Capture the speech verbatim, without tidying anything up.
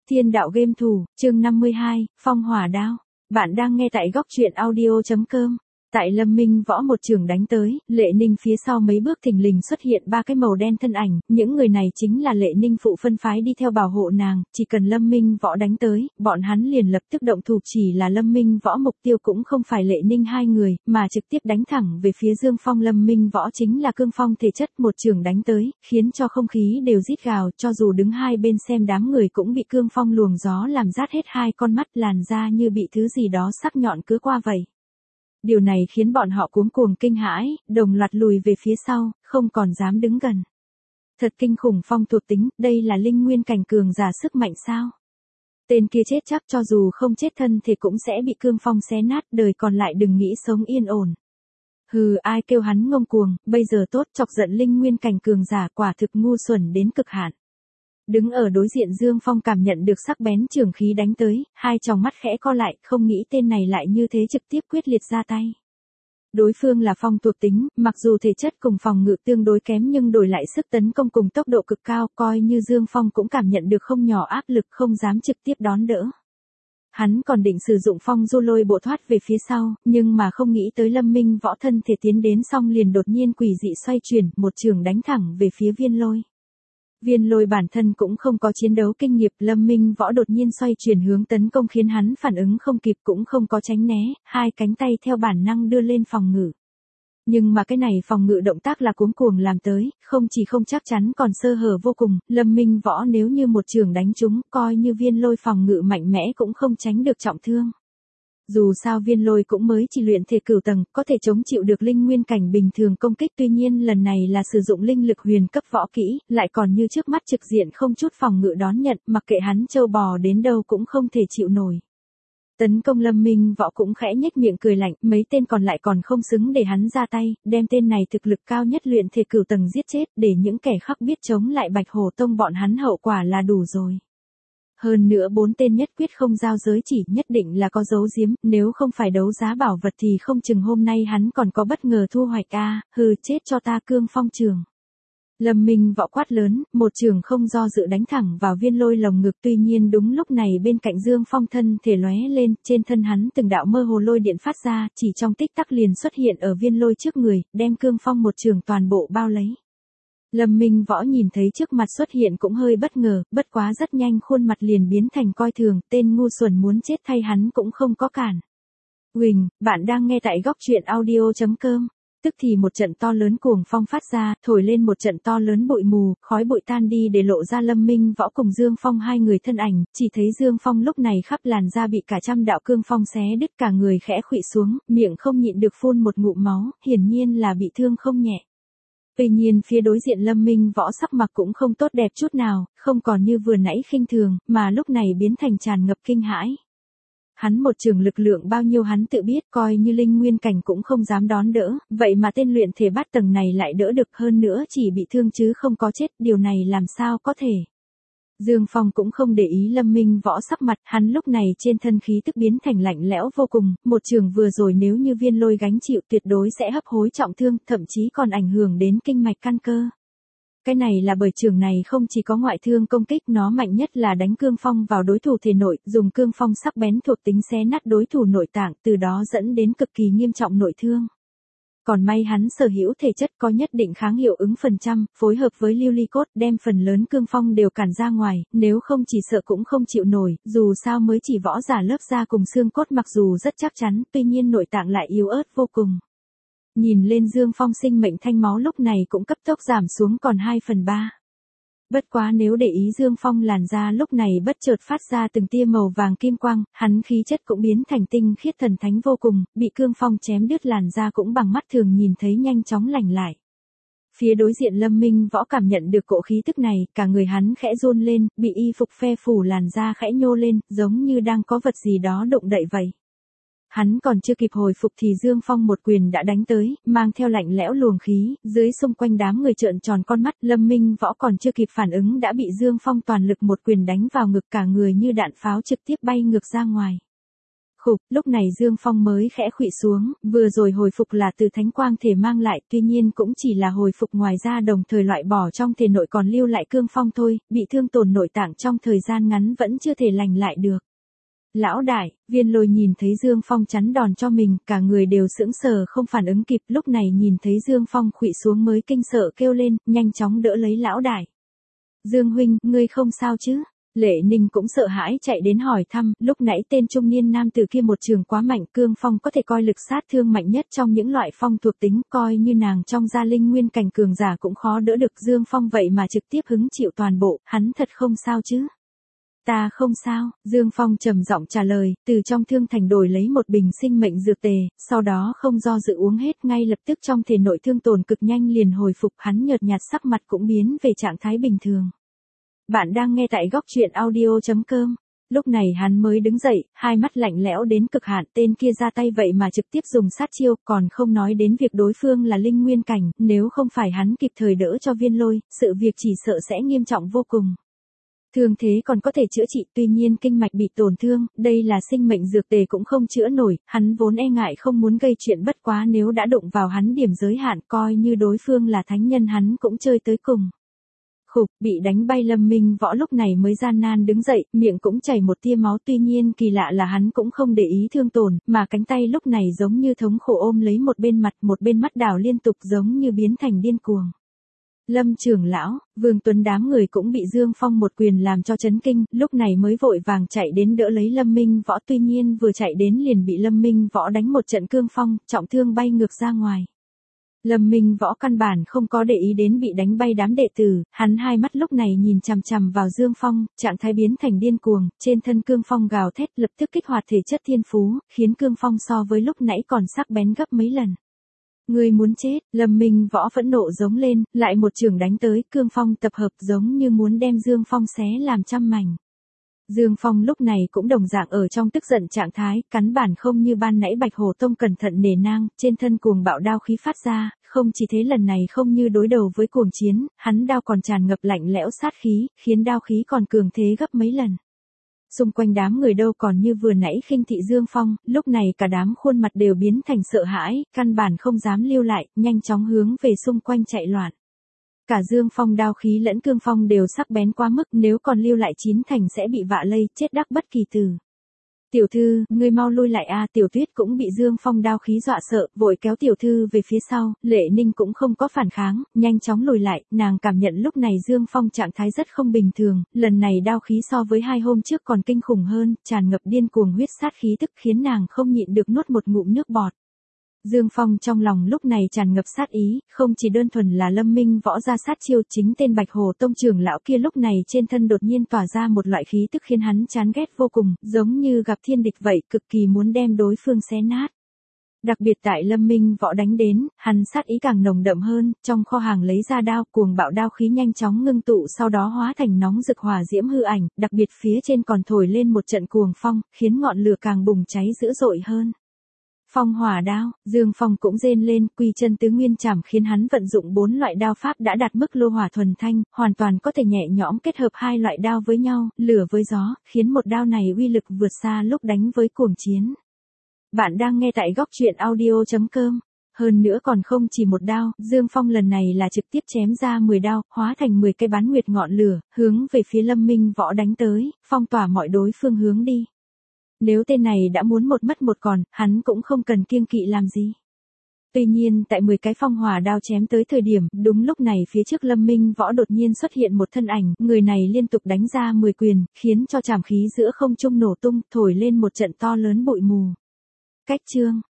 Thiên đạo game thủ, chương năm mươi hai, Phong hỏa đao. Bạn đang nghe tại góc truyện audio chấm com. Tại Lâm Minh Võ một trường đánh tới, Lệ Ninh phía sau mấy bước thình lình xuất hiện ba cái màu đen thân ảnh, những người này chính là Lệ Ninh phụ phân phái đi theo bảo hộ nàng, chỉ cần Lâm Minh Võ đánh tới, bọn hắn liền lập tức động thủ, chỉ là Lâm Minh Võ mục tiêu cũng không phải Lệ Ninh hai người, mà trực tiếp đánh thẳng về phía Dương Phong. Lâm Minh Võ chính là cương phong thể chất, một trường đánh tới, khiến cho không khí đều rít gào, cho dù đứng hai bên xem đám người cũng bị cương phong luồng gió làm rát hết hai con mắt, làn da như bị thứ gì đó sắc nhọn cứ qua vậy. Điều này khiến bọn họ cuống cuồng kinh hãi, đồng loạt lùi về phía sau, không còn dám đứng gần. Thật kinh khủng phong thuộc tính, đây là linh nguyên cảnh cường giả sức mạnh sao? Tên kia chết chắc, cho dù không chết thân thì cũng sẽ bị cương phong xé nát, đời còn lại đừng nghĩ sống yên ổn. Hừ, ai kêu hắn ngông cuồng, bây giờ tốt, chọc giận linh nguyên cảnh cường giả, quả thực ngu xuẩn đến cực hạn. Đứng ở đối diện Dương Phong cảm nhận được sắc bén trường khí đánh tới, hai tròng mắt khẽ co lại, không nghĩ tên này lại như thế trực tiếp quyết liệt ra tay. Đối phương là phong thuộc tính, mặc dù thể chất cùng phòng ngự tương đối kém nhưng đổi lại sức tấn công cùng tốc độ cực cao, coi như Dương Phong cũng cảm nhận được không nhỏ áp lực, không dám trực tiếp đón đỡ. Hắn còn định sử dụng phong du lôi bộ thoát về phía sau, nhưng mà không nghĩ tới Lâm Minh Võ thân thể tiến đến xong liền đột nhiên quỷ dị xoay chuyển, một trường đánh thẳng về phía Viên Lôi. Viên Lôi bản thân cũng không có chiến đấu kinh nghiệm, Lâm Minh Võ đột nhiên xoay chuyển hướng tấn công khiến hắn phản ứng không kịp, cũng không có tránh né, hai cánh tay theo bản năng đưa lên phòng ngự. Nhưng mà cái này phòng ngự động tác là cuống cuồng làm tới, không chỉ không chắc chắn còn sơ hở vô cùng, Lâm Minh Võ nếu như một trường đánh trúng, coi như Viên Lôi phòng ngự mạnh mẽ cũng không tránh được trọng thương. Dù sao Viên Lôi cũng mới chỉ luyện thể cửu tầng, có thể chống chịu được linh nguyên cảnh bình thường công kích, tuy nhiên lần này là sử dụng linh lực huyền cấp võ kỹ, lại còn như trước mắt trực diện không chút phòng ngự đón nhận, mặc kệ hắn trâu bò đến đâu cũng không thể chịu nổi. Tấn công Lâm Minh Võ cũng khẽ nhếch miệng cười lạnh, mấy tên còn lại còn không xứng để hắn ra tay, đem tên này thực lực cao nhất luyện thể cửu tầng giết chết, để những kẻ khác biết chống lại Bạch Hổ Tông bọn hắn hậu quả là đủ rồi. Hơn nữa bốn tên nhất quyết không giao giới chỉ, nhất định là có dấu giếm, nếu không phải đấu giá bảo vật thì không chừng hôm nay hắn còn có bất ngờ thu hoạch a, hừ, chết cho ta cương phong trường. Lâm Minh Võ quát lớn, một trường không do dự đánh thẳng vào Viên Lôi lồng ngực, tuy nhiên đúng lúc này bên cạnh Dương Phong thân thể lóe lên, trên thân hắn từng đạo mơ hồ lôi điện phát ra, chỉ trong tích tắc liền xuất hiện ở Viên Lôi trước người, đem cương phong một trường toàn bộ bao lấy. Lâm Minh Võ nhìn thấy trước mặt xuất hiện cũng hơi bất ngờ, bất quá rất nhanh khuôn mặt liền biến thành coi thường, tên ngu xuẩn muốn chết thay hắn cũng không có cản. Huỳnh, bạn đang nghe tại góc truyện audio chấm com. Tức thì một trận to lớn cuồng phong phát ra, thổi lên một trận to lớn bụi mù, khói bụi tan đi để lộ ra Lâm Minh Võ cùng Dương Phong hai người thân ảnh, chỉ thấy Dương Phong lúc này khắp làn da bị cả trăm đạo cương phong xé đứt, cả người khẽ khuỵu xuống, miệng không nhịn được phun một ngụm máu, hiển nhiên là bị thương không nhẹ. Tuy nhiên phía đối diện Lâm Minh Võ sắc mặt cũng không tốt đẹp chút nào, không còn như vừa nãy khinh thường, mà lúc này biến thành tràn ngập kinh hãi. Hắn một trường lực lượng bao nhiêu hắn tự biết, coi như linh nguyên cảnh cũng không dám đón đỡ, vậy mà tên luyện thể bát tầng này lại đỡ được, hơn nữa chỉ bị thương chứ không có chết, điều này làm sao có thể. Dương Phong cũng không để ý Lâm Minh Võ sắc mặt, hắn lúc này trên thân khí tức biến thành lạnh lẽo vô cùng, một trường vừa rồi nếu như Viên Lôi gánh chịu tuyệt đối sẽ hấp hối trọng thương, thậm chí còn ảnh hưởng đến kinh mạch căn cơ. Cái này là bởi trường này không chỉ có ngoại thương công kích, nó mạnh nhất là đánh cương phong vào đối thủ thể nội, dùng cương phong sắc bén thuộc tính xé nát đối thủ nội tạng, từ đó dẫn đến cực kỳ nghiêm trọng nội thương. Còn may hắn sở hữu thể chất có nhất định kháng hiệu ứng phần trăm, phối hợp với lưu ly cốt đem phần lớn cương phong đều cản ra ngoài, nếu không chỉ sợ cũng không chịu nổi, dù sao mới chỉ võ giả lớp da cùng xương cốt mặc dù rất chắc chắn, tuy nhiên nội tạng lại yếu ớt vô cùng. Nhìn lên Dương Phong sinh mệnh thanh máu lúc này cũng cấp tốc giảm xuống còn hai phần ba. Bất quá nếu để ý Dương Phong làn da lúc này bất chợt phát ra từng tia màu vàng kim quang, hắn khí chất cũng biến thành tinh khiết thần thánh vô cùng, bị cương phong chém đứt làn da cũng bằng mắt thường nhìn thấy nhanh chóng lành lại. Phía đối diện Lâm Minh Võ cảm nhận được cỗ khí tức này, cả người hắn khẽ run lên, bị y phục phe phủ làn da khẽ nhô lên, giống như đang có vật gì đó động đậy vậy. Hắn còn chưa kịp hồi phục thì Dương Phong một quyền đã đánh tới, mang theo lạnh lẽo luồng khí, dưới xung quanh đám người trợn tròn con mắt, Lâm Minh Võ còn chưa kịp phản ứng đã bị Dương Phong toàn lực một quyền đánh vào ngực, cả người như đạn pháo trực tiếp bay ngược ra ngoài. Khục, lúc này Dương Phong mới khẽ khuỵu xuống, vừa rồi hồi phục là từ thánh quang thể mang lại, tuy nhiên cũng chỉ là hồi phục, ngoài ra đồng thời loại bỏ trong thể nội còn lưu lại cương phong thôi, bị thương tổn nội tạng trong thời gian ngắn vẫn chưa thể lành lại được. Lão đại, Viên Lôi nhìn thấy Dương Phong chắn đòn cho mình, cả người đều sững sờ không phản ứng kịp, lúc này nhìn thấy Dương Phong khuỵu xuống mới kinh sợ kêu lên, nhanh chóng đỡ lấy lão đại. Dương huynh, ngươi không sao chứ? Lệ Ninh cũng sợ hãi chạy đến hỏi thăm, lúc nãy tên trung niên nam tử kia một trường quá mạnh, cương phong có thể coi lực sát thương mạnh nhất trong những loại phong thuộc tính, coi như nàng trong gia linh nguyên cảnh cường giả cũng khó đỡ được Dương Phong vậy mà trực tiếp hứng chịu toàn bộ, hắn thật không sao chứ? Ta không sao, Dương Phong trầm giọng trả lời, từ trong thương thành đổi lấy một bình sinh mệnh dược tề, sau đó không do dự uống hết, ngay lập tức trong thể nội thương tổn cực nhanh liền hồi phục, hắn nhợt nhạt sắc mặt cũng biến về trạng thái bình thường. Bạn đang nghe tại góc truyện audio chấm com. Lúc này hắn mới đứng dậy, hai mắt lạnh lẽo đến cực hạn, tên kia ra tay vậy mà trực tiếp dùng sát chiêu, còn không nói đến việc đối phương là linh nguyên cảnh, nếu không phải hắn kịp thời đỡ cho Viên Lôi, sự việc chỉ sợ sẽ nghiêm trọng vô cùng. Thương thế còn có thể chữa trị, tuy nhiên kinh mạch bị tổn thương, đây là sinh mệnh dược tề cũng không chữa nổi, hắn vốn e ngại không muốn gây chuyện, bất quá nếu đã đụng vào hắn điểm giới hạn, coi như đối phương là thánh nhân hắn cũng chơi tới cùng. Khục, bị đánh bay Lâm Minh Võ lúc này mới gian nan đứng dậy, miệng cũng chảy một tia máu, tuy nhiên kỳ lạ là hắn cũng không để ý thương tổn, mà cánh tay lúc này giống như thống khổ ôm lấy một bên mặt, một bên mắt đảo liên tục giống như biến thành điên cuồng. Lâm trưởng lão, Vương Tuấn đám người cũng bị Dương Phong một quyền làm cho chấn kinh, lúc này mới vội vàng chạy đến đỡ lấy Lâm Minh Võ, tuy nhiên vừa chạy đến liền bị Lâm Minh Võ đánh một trận cương phong, trọng thương bay ngược ra ngoài. Lâm Minh Võ căn bản không có để ý đến bị đánh bay đám đệ tử, hắn hai mắt lúc này nhìn chằm chằm vào Dương Phong, trạng thái biến thành điên cuồng, trên thân cương phong gào thét lập tức kích hoạt thể chất thiên phú, khiến cương phong so với lúc nãy còn sắc bén gấp mấy lần. Ngươi muốn chết, Lâm Minh Võ phẫn nộ giống lên, lại một trường đánh tới, cương phong tập hợp giống như muốn đem Dương Phong xé làm trăm mảnh. Dương Phong lúc này cũng đồng dạng ở trong tức giận trạng thái, cắn bản không như ban nãy Bạch Hổ Tông cẩn thận nề nang, trên thân cuồng bạo đao khí phát ra, không chỉ thế lần này không như đối đầu với cuồng chiến, hắn đao còn tràn ngập lạnh lẽo sát khí, khiến đao khí còn cường thế gấp mấy lần. Xung quanh đám người đâu còn như vừa nãy khinh thị Dương Phong, lúc này cả đám khuôn mặt đều biến thành sợ hãi, căn bản không dám lưu lại, nhanh chóng hướng về xung quanh chạy loạn. Cả Dương Phong đao khí lẫn cương phong đều sắc bén quá mức, nếu còn lưu lại chín thành sẽ bị vạ lây, chết đắc bất kỳ tử. Tiểu thư, ngươi mau lui lại a, Tiểu Tuyết cũng bị Dương Phong đao khí dọa sợ, vội kéo tiểu thư về phía sau, Lệ Ninh cũng không có phản kháng, nhanh chóng lùi lại, nàng cảm nhận lúc này Dương Phong trạng thái rất không bình thường, lần này đao khí so với hai hôm trước còn kinh khủng hơn, tràn ngập điên cuồng huyết sát khí tức khiến nàng không nhịn được nuốt một ngụm nước bọt. Dương Phong trong lòng lúc này tràn ngập sát ý, không chỉ đơn thuần là Lâm Minh Võ ra sát chiêu, chính tên Bạch Hổ Tông trưởng lão kia lúc này trên thân đột nhiên tỏa ra một loại khí tức khiến hắn chán ghét vô cùng, giống như gặp thiên địch vậy, cực kỳ muốn đem đối phương xé nát. Đặc biệt tại Lâm Minh Võ đánh đến, hắn sát ý càng nồng đậm hơn, trong kho hàng lấy ra đao, cuồng bạo đao khí nhanh chóng ngưng tụ sau đó hóa thành nóng rực hỏa diễm hư ảnh, đặc biệt phía trên còn thổi lên một trận cuồng phong, khiến ngọn lửa càng bùng cháy dữ dội hơn. Phong hỏa đao, Dương Phong cũng rên lên, quy chân tứ nguyên chảm khiến hắn vận dụng bốn loại đao pháp đã đạt mức lô hỏa thuần thanh, hoàn toàn có thể nhẹ nhõm kết hợp hai loại đao với nhau, lửa với gió, khiến một đao này uy lực vượt xa lúc đánh với cuồng chiến. Bạn đang nghe tại góc truyện audio chấm com. Hơn nữa còn không chỉ một đao, Dương Phong lần này là trực tiếp chém ra mười đao, hóa thành mười cây bán nguyệt ngọn lửa, hướng về phía Lâm Minh Võ đánh tới, phong tỏa mọi đối phương hướng đi. Nếu tên này đã muốn một mất một còn, hắn cũng không cần kiêng kỵ làm gì. Tuy nhiên tại mười cái phong hỏa đao chém tới thời điểm, đúng lúc này phía trước Lâm Minh Võ đột nhiên xuất hiện một thân ảnh, người này liên tục đánh ra mười quyền, khiến cho trảm khí giữa không trung nổ tung, thổi lên một trận to lớn bụi mù. Cách chương,